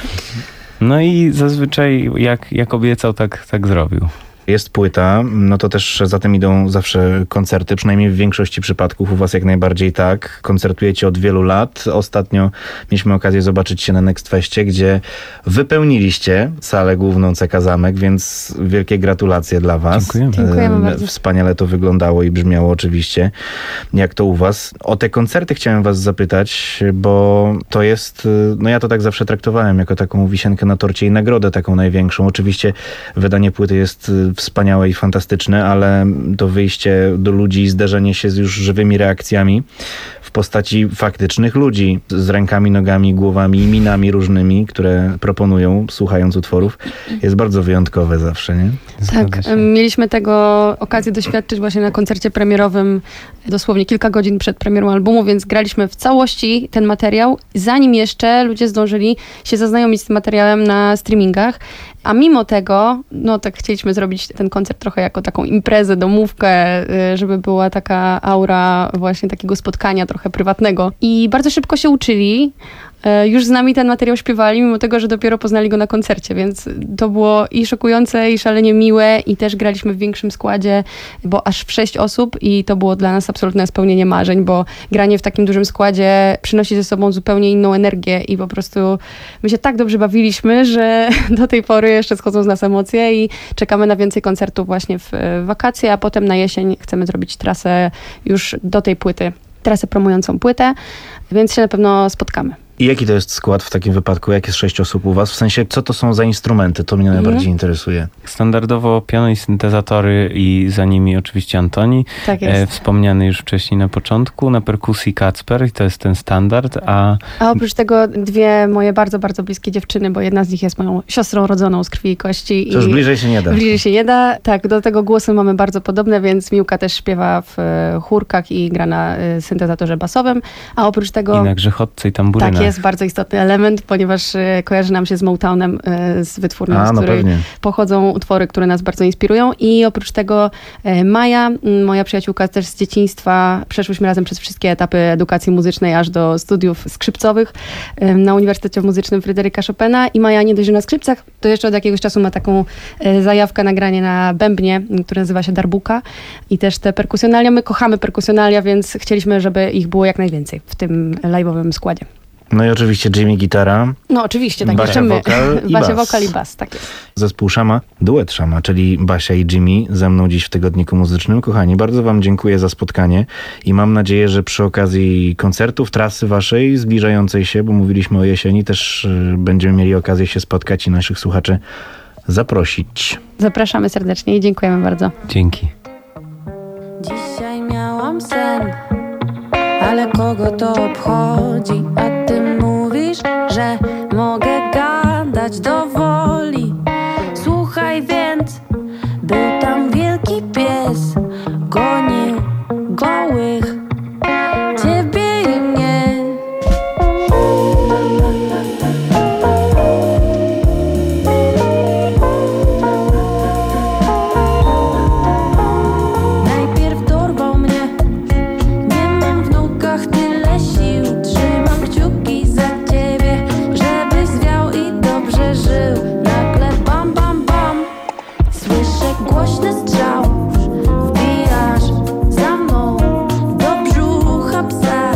[SPEAKER 10] No i zazwyczaj jak, jak obiecał, tak, tak zrobił.
[SPEAKER 5] Jest płyta, no to też za tym idą zawsze koncerty, przynajmniej w większości przypadków, u was jak najbardziej tak. Koncertujecie od wielu lat. Ostatnio mieliśmy okazję zobaczyć się na Next Festie, gdzie wypełniliście salę główną C K Zamek, więc wielkie gratulacje dla was.
[SPEAKER 10] Dziękujemy.
[SPEAKER 8] Dziękujemy bardzo.
[SPEAKER 5] Wspaniale to wyglądało i brzmiało oczywiście. Jak to u was? O te koncerty chciałem was zapytać, bo to jest, no ja to tak zawsze traktowałem jako taką wisienkę na torcie i nagrodę taką największą. Oczywiście wydanie płyty jest wspaniałe i fantastyczne, ale to wyjście do ludzi i zderzenie się z już żywymi reakcjami w postaci faktycznych ludzi z rękami, nogami, głowami i minami różnymi, które proponują, słuchając utworów, jest bardzo wyjątkowe zawsze, nie?
[SPEAKER 8] Tak, mieliśmy tego okazję doświadczyć właśnie na koncercie premierowym dosłownie kilka godzin przed premierą albumu, więc graliśmy w całości ten materiał, zanim jeszcze ludzie zdążyli się zaznajomić z tym materiałem na streamingach. A mimo tego, no tak chcieliśmy zrobić ten koncert trochę jako taką imprezę, domówkę, żeby była taka aura właśnie takiego spotkania trochę prywatnego. I bardzo szybko się uczyli. Już z nami ten materiał śpiewali, mimo tego, że dopiero poznali go na koncercie, więc to było i szokujące, i szalenie miłe, i też graliśmy w większym składzie, bo aż w sześć osób i to było dla nas absolutne spełnienie marzeń, bo granie w takim dużym składzie przynosi ze sobą zupełnie inną energię i po prostu my się tak dobrze bawiliśmy, że do tej pory jeszcze schodzą z nas emocje i czekamy na więcej koncertów właśnie w wakacje, a potem na jesień chcemy zrobić trasę już do tej płyty, trasę promującą płytę, więc się na pewno spotkamy.
[SPEAKER 5] I jaki to jest skład w takim wypadku? Jak jest sześć osób u was? W sensie, co to są za instrumenty? To mnie mm. najbardziej interesuje.
[SPEAKER 10] Standardowo piano i syntezatory i za nimi oczywiście Antoni.
[SPEAKER 8] Tak jest.
[SPEAKER 10] E, wspomniany już wcześniej na początku. Na perkusji Kacper i to jest ten standard. A...
[SPEAKER 8] a oprócz tego dwie moje bardzo, bardzo bliskie dziewczyny, bo jedna z nich jest moją siostrą rodzoną z krwi i kości.
[SPEAKER 5] To już bliżej się nie da.
[SPEAKER 8] Bliżej się nie da. Tak, do tego głosy mamy bardzo podobne, więc Miłka też śpiewa w chórkach i gra na syntezatorze basowym. A oprócz tego...
[SPEAKER 10] I na grzechotce i tamburyna.
[SPEAKER 8] Tak jest, bardzo istotny element, ponieważ y, kojarzy nam się z Motownem, y, z wytwórnią,
[SPEAKER 5] A,
[SPEAKER 8] z
[SPEAKER 5] no
[SPEAKER 8] której
[SPEAKER 5] pewnie.
[SPEAKER 8] pochodzą utwory, które nas bardzo inspirują. I oprócz tego y, Maja, y, moja przyjaciółka też z dzieciństwa, przeszłyśmy razem przez wszystkie etapy edukacji muzycznej, aż do studiów skrzypcowych y, na Uniwersytecie Muzycznym Fryderyka Chopina. I Maja nie dość, że na skrzypcach, to jeszcze od jakiegoś czasu ma taką y, zajawkę na granie na bębnie, który nazywa się darbuka. I też te perkusjonalia, my kochamy perkusjonalia, więc chcieliśmy, żeby ich było jak najwięcej w tym live'owym składzie.
[SPEAKER 5] No i oczywiście Jimmy gitara.
[SPEAKER 8] No oczywiście, tak.
[SPEAKER 5] Basia wokal i
[SPEAKER 8] Basia
[SPEAKER 5] bas.
[SPEAKER 8] wokal i bas, tak jest.
[SPEAKER 5] Zespół Szama, duet Szama, czyli Basia i Jimmy ze mną dziś w Tygodniku Muzycznym. Kochani, bardzo wam dziękuję za spotkanie i mam nadzieję, że przy okazji koncertów, trasy waszej zbliżającej się, bo mówiliśmy o jesieni, też y, będziemy mieli okazję się spotkać i naszych słuchaczy zaprosić.
[SPEAKER 8] Zapraszamy serdecznie i dziękujemy bardzo.
[SPEAKER 10] Dzięki.
[SPEAKER 23] Dzisiaj miałam sen, ale kogo to obchodzi? A ty mówisz, że mogę gadać. zmuszać do woli. Słuchaj więc, był tam wielki pies, gonił gołych ciebie i mnie. Najpierw dorwał mnie, nie mam w nogach tyle sił. Trzymam kciuki za ciebie, żebyś zwiał i dobrze żył. Nagle bam, bam, bam, słyszę głośny strzał. Wbijasz za mną do brzucha psa.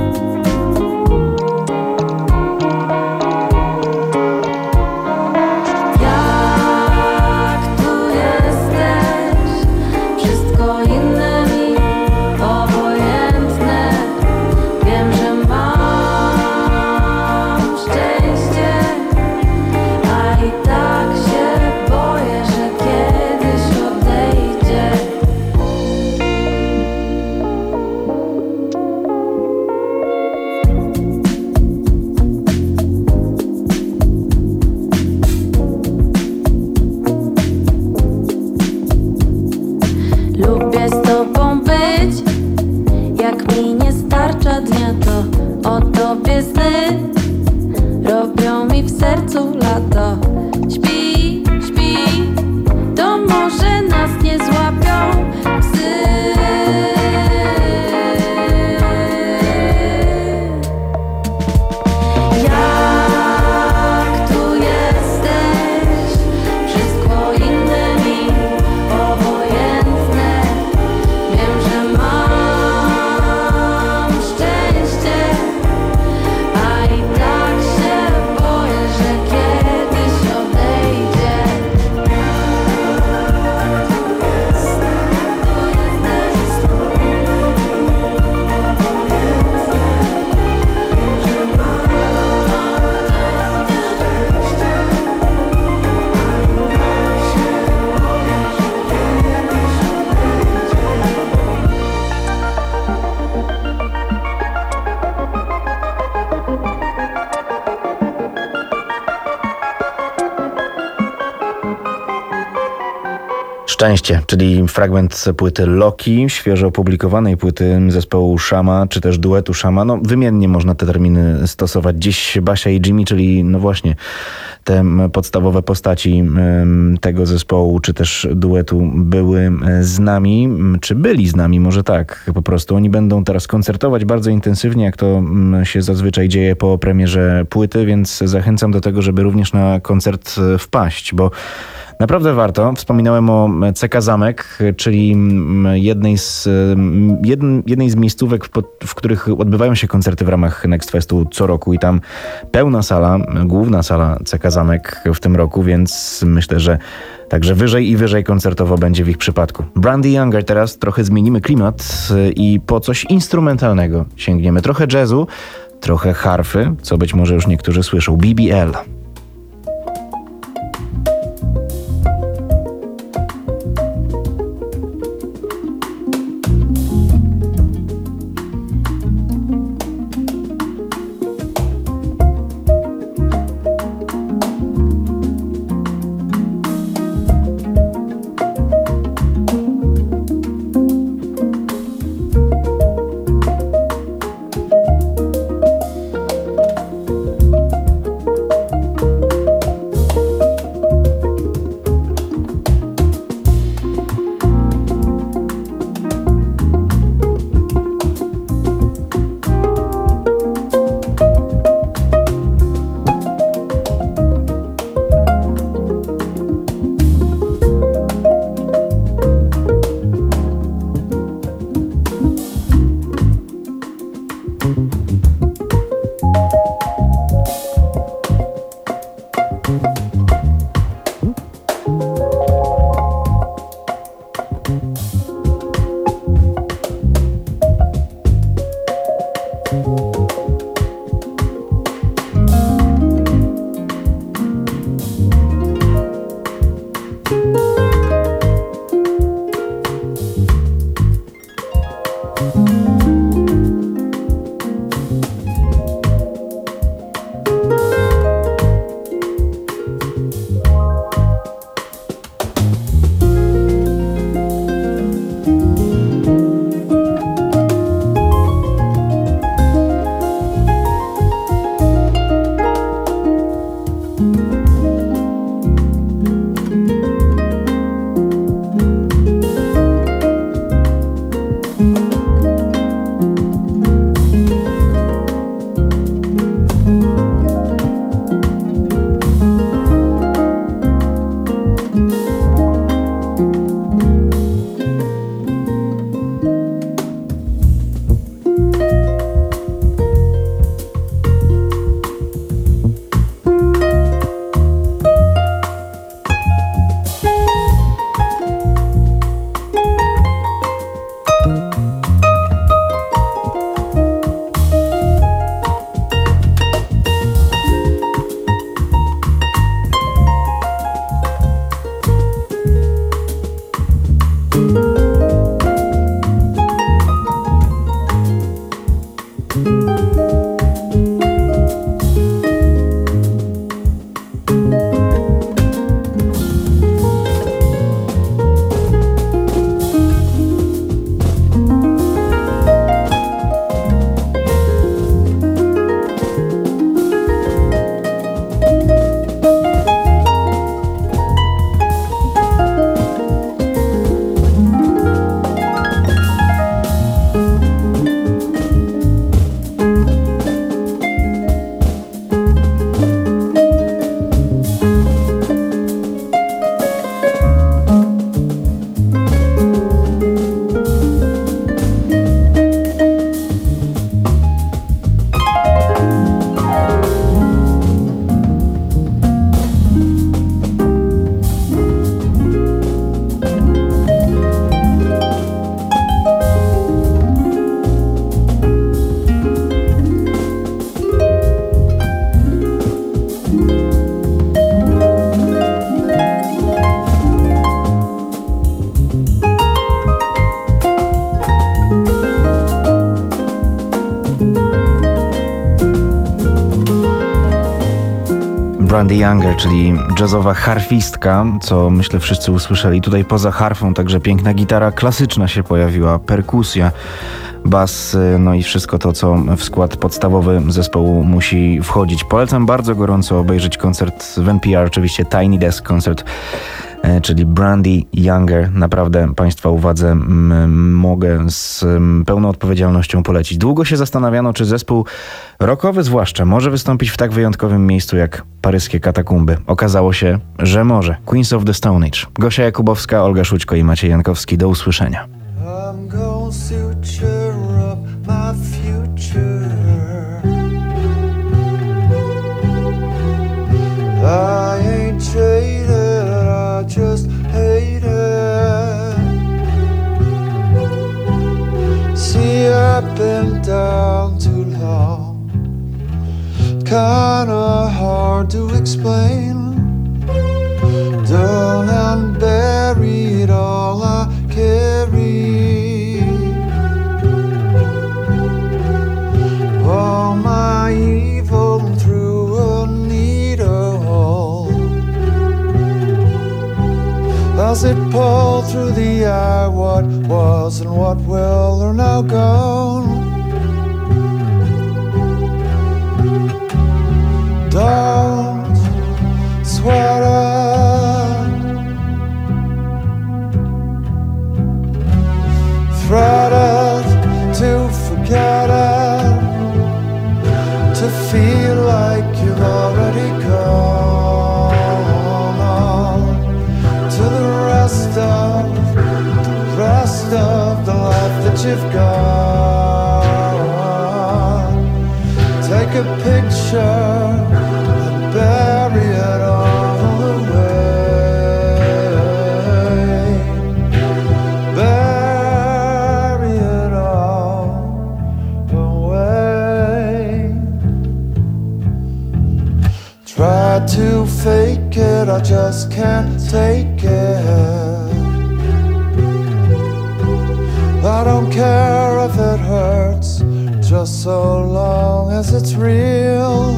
[SPEAKER 23] Jak tu jesteś? Wszystko inne mi obojętne. Wiem, że mam szczęście, a i tak się boję, że kiedyś odejdzie. Lubię z tobą być, jak mi nie starcza dnia, to o tobie sny robią mi w sercu lato. Śpi, śpi, to może nas nie złapią psy. Jak tu jesteś? Wszystko inne mi obojętne. Wiem, że mam szczęście, a i tak się boję, że kiedyś odejdzie.
[SPEAKER 5] Szczęście, czyli fragment płyty Loki, świeżo opublikowanej płyty zespołu Shama, czy też duetu Shama. No, wymiennie można te terminy stosować. Dziś Basia i Jimmy, czyli no właśnie te podstawowe postaci em, tego zespołu, czy też duetu były z nami, czy byli z nami, może tak po prostu. Oni będą teraz koncertować bardzo intensywnie, jak to mm, się zazwyczaj dzieje po premierze płyty, więc zachęcam do tego, żeby również na koncert wpaść, bo naprawdę warto. Wspominałem o C K Zamek, czyli jednej z, jednej z miejscówek, w których odbywają się koncerty w ramach Next Festu co roku i tam pełna sala, główna sala C K Zamek w tym roku, więc myślę, że także wyżej i wyżej koncertowo będzie w ich przypadku. Brandy Younger teraz trochę zmienimy klimat i po coś instrumentalnego sięgniemy. Trochę jazzu, trochę harfy, co być może już niektórzy słyszą. B B L. Brandy Younger, czyli jazzowa harfistka, co myślę wszyscy usłyszeli. Tutaj poza harfą także piękna gitara klasyczna się pojawiła, perkusja, bas, no i wszystko to, co w skład podstawowy zespołu musi wchodzić. Polecam bardzo gorąco obejrzeć koncert w N P R, oczywiście Tiny Desk koncert, czyli Brandy Younger. Naprawdę Państwa uwadze m, mogę z m, pełną odpowiedzialnością polecić. Długo się zastanawiano, czy zespół rockowy zwłaszcza może wystąpić w tak wyjątkowym miejscu jak paryskie katakumby. Okazało się, że może. Queens of the Stone Age. Gosia Jakubowska, Olga Szućko i Maciej Jankowski. Do usłyszenia.
[SPEAKER 6] I'm gonna suture up my future. I ain't jaded, I just hate it. See, I've been down too long. Kinda hard to explain. Done and buried all I carry. All my evil through a needle. As it pulled through the eye, what was and what will are now gone. Don't sweat it, thread it to forget it, to feel like you've already gone on to the rest of, the rest of the life that you've got. Take a picture and bury it all away. Bury it all away. Try to fake it, I just can't take it. I don't care if it hurts, just so long as it's real.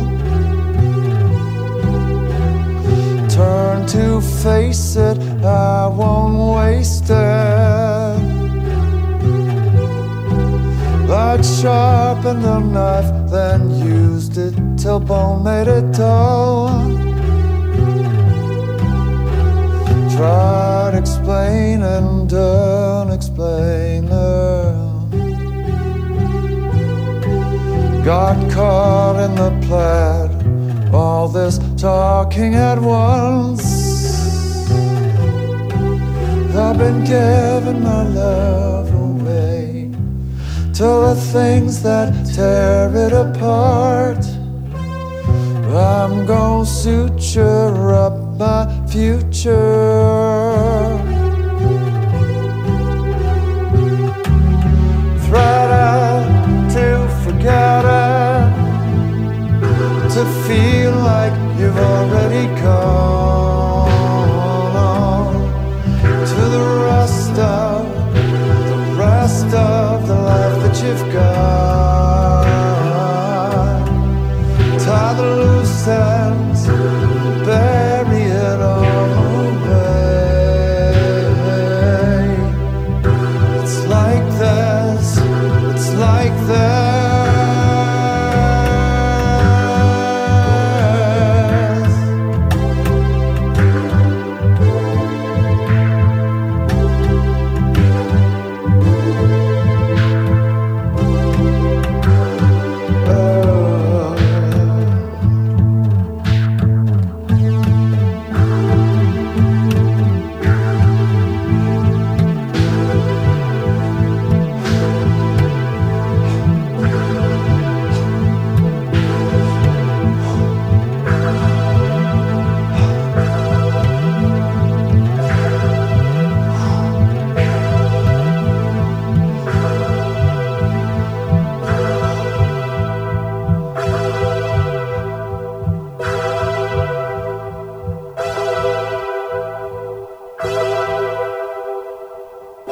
[SPEAKER 6] Turn to face it, I won't waste it. I'd sharpened a knife, then used it till bone made it dull. Tried explaining, done explaining. Got caught in the plaid, all this talking at once. I've been giving my love away to the things that tear it apart. I'm gonna suture up my future. Thread it to forget it, to feel like you've already gone on to the rest of, the rest of the life that you've got. Tie the loose ends, bury it all away. It's like this, it's like this.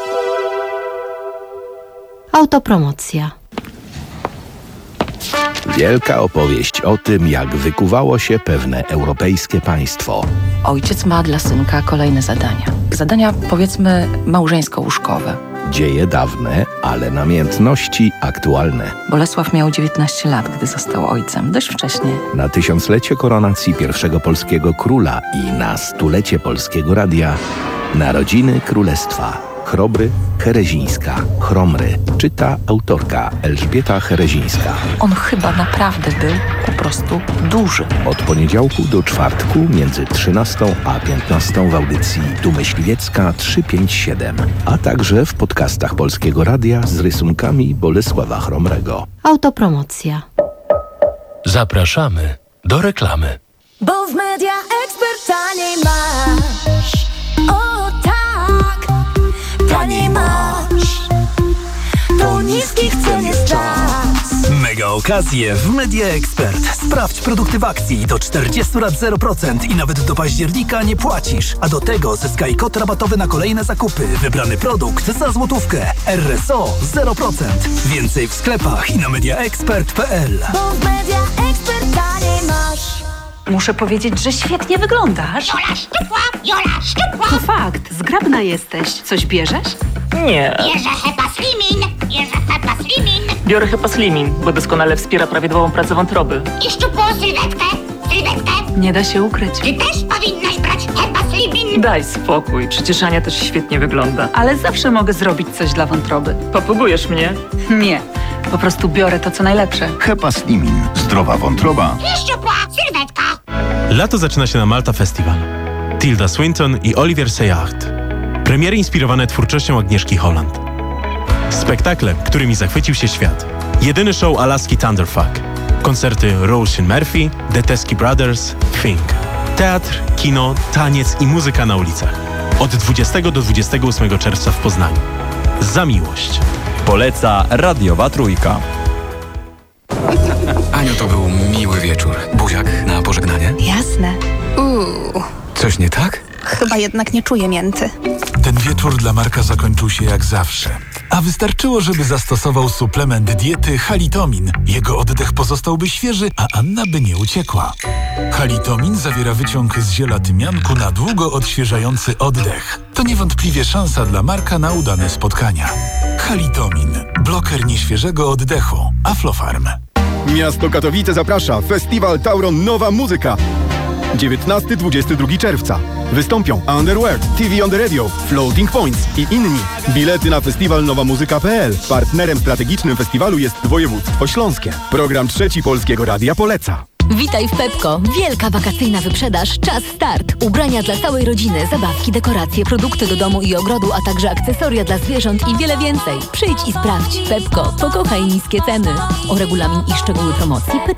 [SPEAKER 12] Autopromocja. Wielka opowieść o tym, jak wykuwało się pewne europejskie państwo.
[SPEAKER 22] Ojciec ma dla synka kolejne zadania. Zadania, powiedzmy, małżeńsko-łóżkowe.
[SPEAKER 12] Dzieje dawne, ale namiętności aktualne.
[SPEAKER 22] Bolesław miał dziewiętnaście lat, gdy został ojcem. Dość wcześnie.
[SPEAKER 12] Na tysiąclecie koronacji pierwszego polskiego króla i na stulecie Polskiego Radia Narodziny Królestwa. Chrobry, Herezińska, Chromry. Czyta autorka Elżbieta Herezińska.
[SPEAKER 22] On chyba naprawdę był po prostu duży.
[SPEAKER 12] Od poniedziałku do czwartku między trzynastą a piętnastą w audycji Tu Myśliwiecka trzysta pięćdziesiąt siedem, a także w podcastach Polskiego Radia z rysunkami Bolesława Chromrego.
[SPEAKER 13] Autopromocja.
[SPEAKER 3] Zapraszamy do reklamy.
[SPEAKER 15] Bo w Media Expert taniej masz. O tak, taniej masz. To niskich cen jest czas.
[SPEAKER 24] Mega okazje w Media Expert. Sprawdź produkty w akcji do czterdziestu lat zero procent i nawet do października nie płacisz. A do tego zyskaj kod rabatowy na kolejne zakupy. Wybrany produkt za złotówkę. R S O zero procent. Więcej w sklepach i na mediaexpert kropka p l.
[SPEAKER 15] Bo w Media Expert taniej masz.
[SPEAKER 25] Muszę powiedzieć, że świetnie wyglądasz.
[SPEAKER 26] Jola szczupła, Jola szczupła.
[SPEAKER 25] To fakt, zgrabna jesteś. Coś bierzesz?
[SPEAKER 26] Nie. Bierze Hepa Slimin, bierze Hepa Slimin.
[SPEAKER 27] Biorę Hepa Slimin, bo doskonale wspiera prawidłową pracę wątroby.
[SPEAKER 26] I szczupłą sylwetkę, sylwetkę.
[SPEAKER 25] Nie da się ukryć.
[SPEAKER 26] Ty też powinnaś brać Hepa Slimin.
[SPEAKER 27] Daj spokój, przecież Ania też świetnie wygląda.
[SPEAKER 25] Ale zawsze mogę zrobić coś dla wątroby.
[SPEAKER 27] Popróbujesz mnie?
[SPEAKER 25] Nie, po prostu biorę to, co najlepsze.
[SPEAKER 1] Hepa Slimin. Zdrowa wątroba.
[SPEAKER 26] I szczupła sylwetka.
[SPEAKER 28] Lato zaczyna się na Malta Festival. Tilda Swinton i Olivier Seyart. Premiery inspirowane twórczością Agnieszki Holland. Spektakle, którymi zachwycił się świat. Jedyny show Alaski Thunderfuck. Koncerty Roisin Murphy, The Teskey Brothers, Fink. Teatr, kino, taniec i muzyka na ulicach. Od dwudziestego do dwudziestego ósmego czerwca w Poznaniu. Za miłość.
[SPEAKER 29] Poleca Radiowa Trójka.
[SPEAKER 30] Aniu, to był miły wieczór. Buziak na pożegnanie?
[SPEAKER 31] Jasne. Uuu.
[SPEAKER 30] Coś nie tak?
[SPEAKER 31] Chyba jednak nie czuję mięty.
[SPEAKER 32] Ten wieczór dla Marka zakończył się jak zawsze. A wystarczyło, żeby zastosował suplement diety Halitomin. Jego oddech pozostałby świeży, a Anna by nie uciekła. Halitomin zawiera wyciąg z ziela tymianku na długo odświeżający oddech. To niewątpliwie szansa dla Marka na udane spotkania. Halitomin. Bloker nieświeżego oddechu. Aflofarm.
[SPEAKER 19] Miasto Katowice zaprasza. Festiwal Tauron Nowa Muzyka. dziewiętnastego do dwudziestego drugiego czerwca. Wystąpią Underworld, T V on the Radio, Floating Points i inni. Bilety na festiwal nowa muzyka kropka p l. Partnerem strategicznym festiwalu jest województwo śląskie. Program Trzeci Polskiego Radia poleca.
[SPEAKER 16] Witaj w Pepko. Wielka wakacyjna wyprzedaż. Czas start. Ubrania dla całej rodziny, zabawki, dekoracje, produkty do domu i ogrodu, a także akcesoria dla zwierząt i wiele więcej. Przyjdź i sprawdź. Pepko. Pokochaj niskie ceny. O regulamin i szczegóły promocji pytaj